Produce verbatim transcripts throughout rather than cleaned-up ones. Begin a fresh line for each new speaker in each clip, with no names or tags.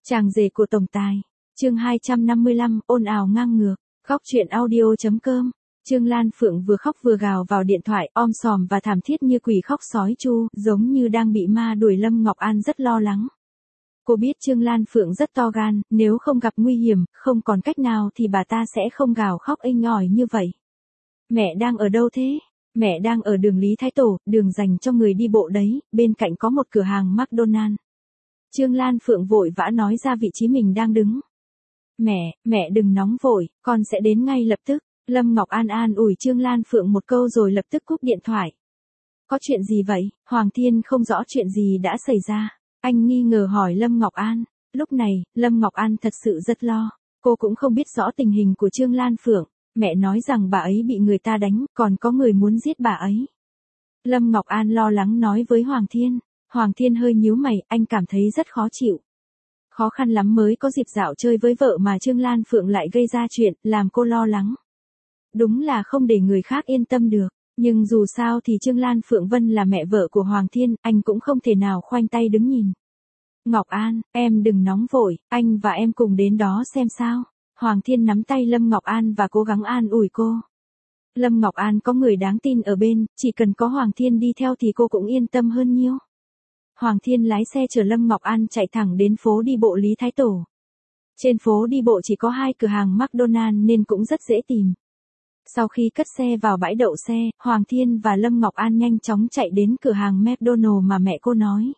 Chàng rể của tổng tài. Chương hai trăm năm mươi lăm, ồn ào ngang ngược. Khóc chuyện audio.com. Trương Lan Phượng vừa khóc vừa gào vào điện thoại, om sòm và thảm thiết như quỷ khóc sói chu, giống như đang bị ma đuổi. Lâm Ngọc An rất lo lắng. Cô biết Trương Lan Phượng rất to gan, nếu không gặp nguy hiểm, không còn cách nào thì bà ta sẽ không gào khóc inh ỏi như vậy. Mẹ đang ở đâu thế? Mẹ đang ở đường Lý Thái Tổ, đường dành cho người đi bộ đấy, bên cạnh có một cửa hàng McDonald. Trương Lan Phượng vội vã nói ra vị trí mình đang đứng. Mẹ, mẹ đừng nóng vội, con sẽ đến ngay lập tức. Lâm Ngọc An an ủi Trương Lan Phượng một câu rồi lập tức cúp điện thoại. Có chuyện gì vậy? Hoàng Thiên không rõ chuyện gì đã xảy ra. Anh nghi ngờ hỏi Lâm Ngọc An. Lúc này, Lâm Ngọc An thật sự rất lo. Cô cũng không biết rõ tình hình của Trương Lan Phượng. Mẹ nói rằng bà ấy bị người ta đánh, còn có người muốn giết bà ấy. Lâm Ngọc An lo lắng nói với Hoàng Thiên. Hoàng Thiên hơi nhíu mày, anh cảm thấy rất khó chịu. Khó khăn lắm mới có dịp dạo chơi với vợ mà Trương Lan Phượng lại gây ra chuyện, làm cô lo lắng. Đúng là không để người khác yên tâm được, nhưng dù sao thì Trương Lan Phượng Vân là mẹ vợ của Hoàng Thiên, anh cũng không thể nào khoanh tay đứng nhìn. Ngọc An, em đừng nóng vội, anh và em cùng đến đó xem sao. Hoàng Thiên nắm tay Lâm Ngọc An và cố gắng an ủi cô. Lâm Ngọc An có người đáng tin ở bên, chỉ cần có Hoàng Thiên đi theo thì cô cũng yên tâm hơn nhiều. Hoàng Thiên lái xe chở Lâm Ngọc An chạy thẳng đến phố đi bộ Lý Thái Tổ. Trên phố đi bộ chỉ có hai cửa hàng McDonald nên cũng rất dễ tìm. Sau khi cất xe vào bãi đậu xe, Hoàng Thiên và Lâm Ngọc An nhanh chóng chạy đến cửa hàng McDonald mà mẹ cô nói.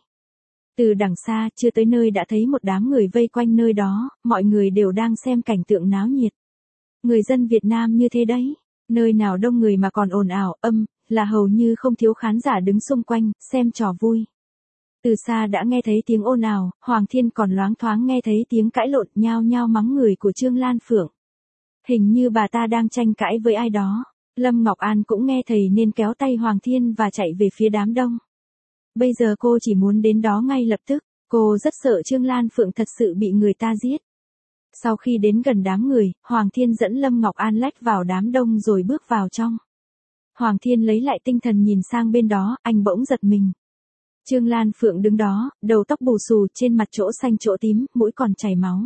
Từ đằng xa, chưa tới nơi đã thấy một đám người vây quanh nơi đó, mọi người đều đang xem cảnh tượng náo nhiệt. Người dân Việt Nam như thế đấy, nơi nào đông người mà còn ồn ào, âm, là hầu như không thiếu khán giả đứng xung quanh, xem trò vui. Từ xa đã nghe thấy tiếng ồn ào, Hoàng Thiên còn loáng thoáng nghe thấy tiếng cãi lộn nhao nhao mắng người của Trương Lan Phượng. Hình như bà ta đang tranh cãi với ai đó. Lâm Ngọc An cũng nghe thấy nên kéo tay Hoàng Thiên và chạy về phía đám đông. Bây giờ cô chỉ muốn đến đó ngay lập tức, cô rất sợ Trương Lan Phượng thật sự bị người ta giết. Sau khi đến gần đám người, Hoàng Thiên dẫn Lâm Ngọc An lách vào đám đông rồi bước vào trong. Hoàng Thiên lấy lại tinh thần nhìn sang bên đó, anh bỗng giật mình. Trương Lan Phượng đứng đó, đầu tóc bù xù, trên mặt chỗ xanh chỗ tím, mũi còn chảy máu.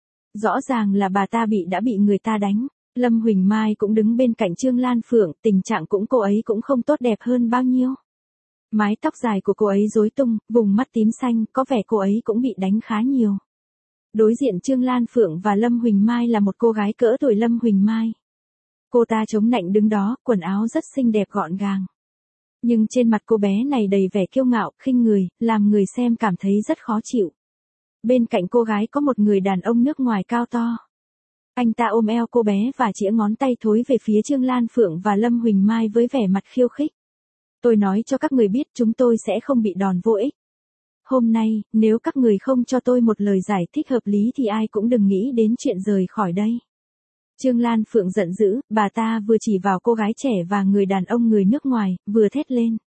Rõ ràng là bà ta bị đã bị người ta đánh. Lâm Huỳnh Mai cũng đứng bên cạnh Trương Lan Phượng, tình trạng cũng cô ấy cũng không tốt đẹp hơn bao nhiêu. Mái tóc dài của cô ấy rối tung, vùng mắt tím xanh, có vẻ cô ấy cũng bị đánh khá nhiều. Đối diện Trương Lan Phượng và Lâm Huỳnh Mai là một cô gái cỡ tuổi Lâm Huỳnh Mai. Cô ta chống nạnh đứng đó, quần áo rất xinh đẹp gọn gàng. Nhưng trên mặt cô bé này đầy vẻ kiêu ngạo, khinh người, làm người xem cảm thấy rất khó chịu. Bên cạnh cô gái có một người đàn ông nước ngoài cao to. Anh ta ôm eo cô bé và chĩa ngón tay thối về phía Trương Lan Phượng và Lâm Huỳnh Mai với vẻ mặt khiêu khích. Tôi nói cho các người biết chúng tôi sẽ không bị đòn vô ích. Hôm nay, nếu các người không cho tôi một lời giải thích hợp lý thì ai cũng đừng nghĩ đến chuyện rời khỏi đây. Trương Lan Phượng giận dữ, bà ta vừa chỉ vào cô gái trẻ và người đàn ông người nước ngoài, vừa thét lên.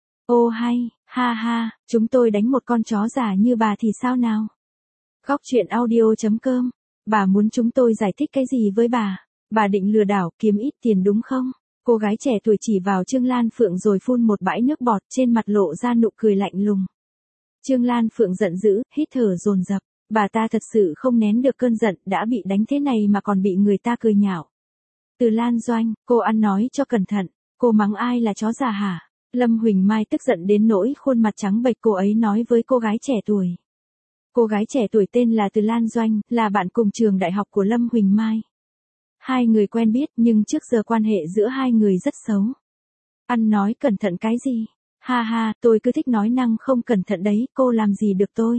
Ô hay, ha ha, chúng tôi đánh một con chó giả như bà thì sao nào? Khóc chuyện audio.com. Bà muốn chúng tôi giải thích cái gì với bà? Bà định lừa đảo, kiếm ít tiền đúng không? Cô gái trẻ tuổi chỉ vào Trương Lan Phượng rồi phun một bãi nước bọt, trên mặt lộ ra nụ cười lạnh lùng. Trương Lan Phượng giận dữ, hít thở dồn dập. Bà ta thật sự không nén được cơn giận, đã bị đánh thế này mà còn bị người ta cười nhạo. Từ Lan Doanh, cô ăn nói cho cẩn thận, cô mắng ai là chó già hả? Lâm Huỳnh Mai tức giận đến nỗi khuôn mặt trắng bệch, cô ấy nói với cô gái trẻ tuổi. Cô gái trẻ tuổi tên là Từ Lan Doanh, là bạn cùng trường đại học của Lâm Huỳnh Mai. Hai người quen biết nhưng trước giờ quan hệ giữa hai người rất xấu. Ăn nói cẩn thận cái gì? Ha ha, tôi cứ thích nói năng không cẩn thận đấy, cô làm gì được tôi?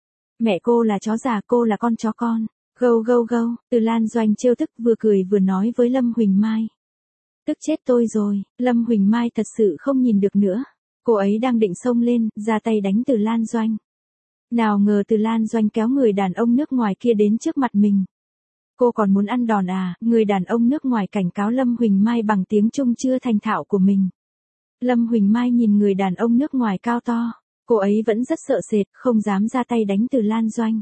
Mẹ cô là chó già, cô là con chó con. Gâu gâu gâu, Từ Lan Doanh trêu tức vừa cười vừa nói với Lâm Huỳnh Mai. Tức chết tôi rồi, Lâm Huỳnh Mai thật sự không nhìn được nữa. Cô ấy đang định xông lên, ra tay đánh Từ Lan Doanh. Nào ngờ Từ Lan Doanh kéo người đàn ông nước ngoài kia đến trước mặt mình. Cô còn muốn ăn đòn à? Người đàn ông nước ngoài cảnh cáo Lâm Huỳnh Mai bằng tiếng Trung chưa thành thạo của mình. Lâm Huỳnh Mai nhìn người đàn ông nước ngoài cao to. Cô ấy vẫn rất sợ sệt, không dám ra tay đánh Từ Lan Doanh.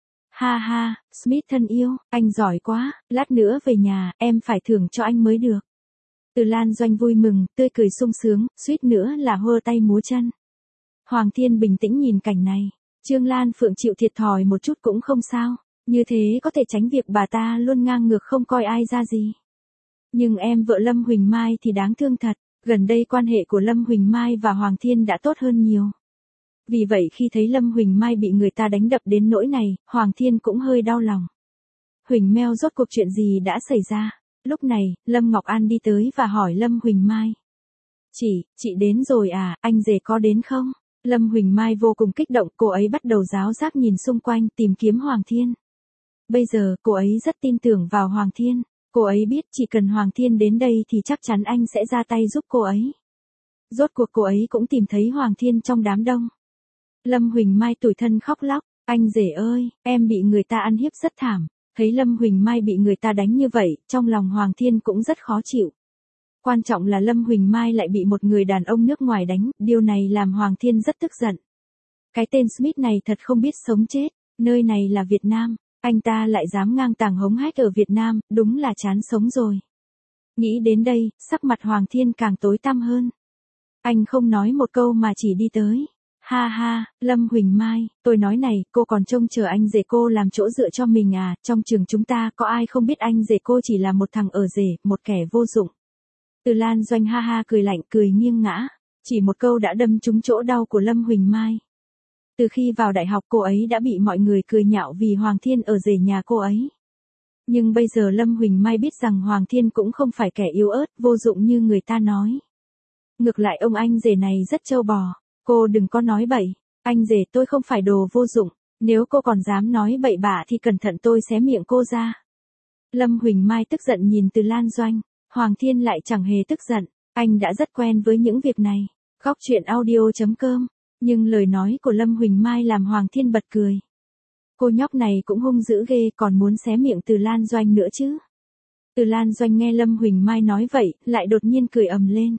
Ha ha, Smith thân yêu, anh giỏi quá, lát nữa về nhà, em phải thưởng cho anh mới được. Từ Lan Doanh vui mừng, tươi cười sung sướng, suýt nữa là hơ tay múa chân. Hoàng Thiên bình tĩnh nhìn cảnh này. Trương Lan Phượng chịu thiệt thòi một chút cũng không sao, như thế có thể tránh việc bà ta luôn ngang ngược không coi ai ra gì. Nhưng em vợ Lâm Huỳnh Mai thì đáng thương thật, gần đây quan hệ của Lâm Huỳnh Mai và Hoàng Thiên đã tốt hơn nhiều. Vì vậy khi thấy Lâm Huỳnh Mai bị người ta đánh đập đến nỗi này, Hoàng Thiên cũng hơi đau lòng. Huỳnh Meo rốt cuộc chuyện gì đã xảy ra? Lúc này, Lâm Ngọc An đi tới và hỏi Lâm Huỳnh Mai. Chị, chị đến rồi à, anh rể có đến không? Lâm Huỳnh Mai vô cùng kích động, cô ấy bắt đầu ráo rác nhìn xung quanh tìm kiếm Hoàng Thiên. Bây giờ, cô ấy rất tin tưởng vào Hoàng Thiên. Cô ấy biết chỉ cần Hoàng Thiên đến đây thì chắc chắn anh sẽ ra tay giúp cô ấy. Rốt cuộc cô ấy cũng tìm thấy Hoàng Thiên trong đám đông. Lâm Huỳnh Mai tủi thân khóc lóc, anh rể ơi, em bị người ta ăn hiếp rất thảm. Thấy Lâm Huỳnh Mai bị người ta đánh như vậy, trong lòng Hoàng Thiên cũng rất khó chịu. Quan trọng là Lâm Huỳnh Mai lại bị một người đàn ông nước ngoài đánh, điều này làm Hoàng Thiên rất tức giận. Cái tên Smith này thật không biết sống chết, nơi này là Việt Nam, anh ta lại dám ngang tàng hống hách ở Việt Nam, đúng là chán sống rồi. Nghĩ đến đây, sắc mặt Hoàng Thiên càng tối tăm hơn. Anh không nói một câu mà chỉ đi tới. Ha ha, Lâm Huỳnh Mai, tôi nói này, cô còn trông chờ anh rể cô làm chỗ dựa cho mình à, trong trường chúng ta có ai không biết anh rể cô chỉ là một thằng ở rể, một kẻ vô dụng. Từ Lan Doanh ha ha cười lạnh cười nghiêng ngã, chỉ một câu đã đâm trúng chỗ đau của Lâm Huỳnh Mai. Từ khi vào đại học cô ấy đã bị mọi người cười nhạo vì Hoàng Thiên ở rể nhà cô ấy. Nhưng bây giờ Lâm Huỳnh Mai biết rằng Hoàng Thiên cũng không phải kẻ yếu ớt, vô dụng như người ta nói. Ngược lại ông anh rể này rất trâu bò. Cô đừng có nói bậy, anh rể tôi không phải đồ vô dụng, nếu cô còn dám nói bậy bạ thì cẩn thận tôi xé miệng cô ra. Lâm Huỳnh Mai tức giận nhìn Từ Lan Doanh, Hoàng Thiên lại chẳng hề tức giận, anh đã rất quen với những việc này. Góc truyện audio chấm com, nhưng lời nói của Lâm Huỳnh Mai làm Hoàng Thiên bật cười. Cô nhóc này cũng hung dữ ghê, còn muốn xé miệng Từ Lan Doanh nữa chứ. Từ Lan Doanh nghe Lâm Huỳnh Mai nói vậy, lại đột nhiên cười ầm lên.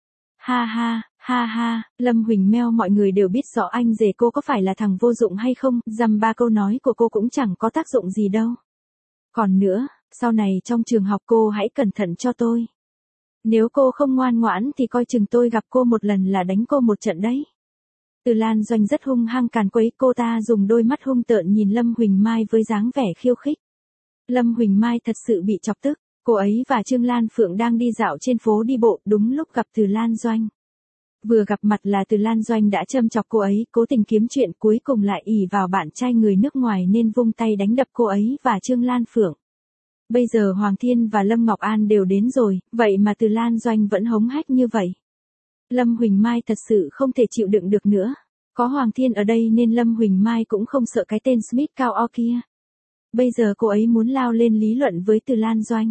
Ha ha, ha ha, Lâm Huỳnh Meo mọi người đều biết rõ anh rể cô có phải là thằng vô dụng hay không, dăm ba câu nói của cô cũng chẳng có tác dụng gì đâu. Còn nữa, sau này trong trường học cô hãy cẩn thận cho tôi. Nếu cô không ngoan ngoãn thì coi chừng tôi gặp cô một lần là đánh cô một trận đấy. Từ Lan Doanh rất hung hăng càn quấy, cô ta dùng đôi mắt hung tợn nhìn Lâm Huỳnh Mai với dáng vẻ khiêu khích. Lâm Huỳnh Mai thật sự bị chọc tức. Cô ấy và Trương Lan Phượng đang đi dạo trên phố đi bộ, đúng lúc gặp Từ Lan Doanh. Vừa gặp mặt là Từ Lan Doanh đã châm chọc cô ấy, cố tình kiếm chuyện, cuối cùng lại ỷ vào bạn trai người nước ngoài nên vung tay đánh đập cô ấy và Trương Lan Phượng. Bây giờ Hoàng Thiên và Lâm Ngọc An đều đến rồi, vậy mà Từ Lan Doanh vẫn hống hách như vậy. Lâm Huỳnh Mai thật sự không thể chịu đựng được nữa. Có Hoàng Thiên ở đây nên Lâm Huỳnh Mai cũng không sợ cái tên Smith cao o kia. Bây giờ cô ấy muốn lao lên lý luận với Từ Lan Doanh.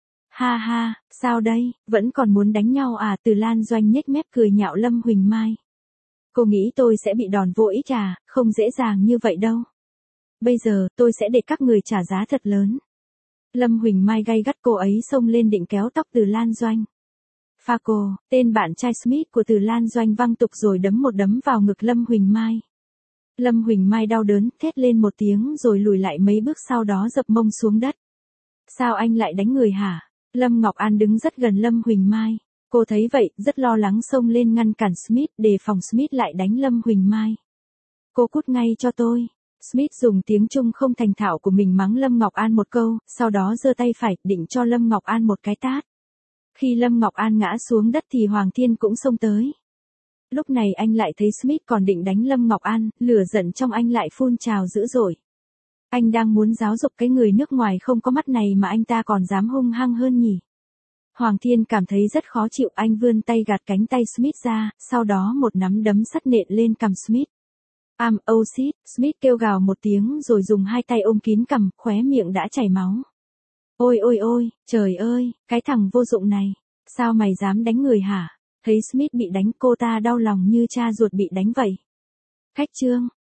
Ha ha, sao đây, vẫn còn muốn đánh nhau à? Từ Lan Doanh nhếch mép cười nhạo Lâm Huỳnh Mai. Cô nghĩ tôi sẽ bị đòn vô ích à, không dễ dàng như vậy đâu. Bây giờ, tôi sẽ để các người trả giá thật lớn. Lâm Huỳnh Mai gay gắt, cô ấy xông lên định kéo tóc Từ Lan Doanh. Pha cô, tên bạn trai Smith của Từ Lan Doanh văng tục rồi đấm một đấm vào ngực Lâm Huỳnh Mai. Lâm Huỳnh Mai đau đớn, thét lên một tiếng rồi lùi lại mấy bước, sau đó dập mông xuống đất. Sao anh lại đánh người hả? Lâm Ngọc An đứng rất gần Lâm Huỳnh Mai. Cô thấy vậy, rất lo lắng xông lên ngăn cản Smith, đề phòng Smith lại đánh Lâm Huỳnh Mai. Cô cút ngay cho tôi. Smith dùng tiếng Trung không thành thạo của mình mắng Lâm Ngọc An một câu, sau đó giơ tay phải, định cho Lâm Ngọc An một cái tát. Khi Lâm Ngọc An ngã xuống đất thì Hoàng Thiên cũng xông tới. Lúc này anh lại thấy Smith còn định đánh Lâm Ngọc An, lửa giận trong anh lại phun trào dữ dội. Anh đang muốn giáo dục cái người nước ngoài không có mắt này mà anh ta còn dám hung hăng hơn nhỉ. Hoàng Thiên cảm thấy rất khó chịu, anh vươn tay gạt cánh tay Smith ra, sau đó một nắm đấm sắt nện lên cằm Smith. Am oh shit, Smith kêu gào một tiếng rồi dùng hai tay ôm kín cằm, khóe miệng đã chảy máu. Ôi ôi ôi, trời ơi, cái thằng vô dụng này, sao mày dám đánh người hả? Thấy Smith bị đánh, cô ta đau lòng như cha ruột bị đánh vậy. Khách trương,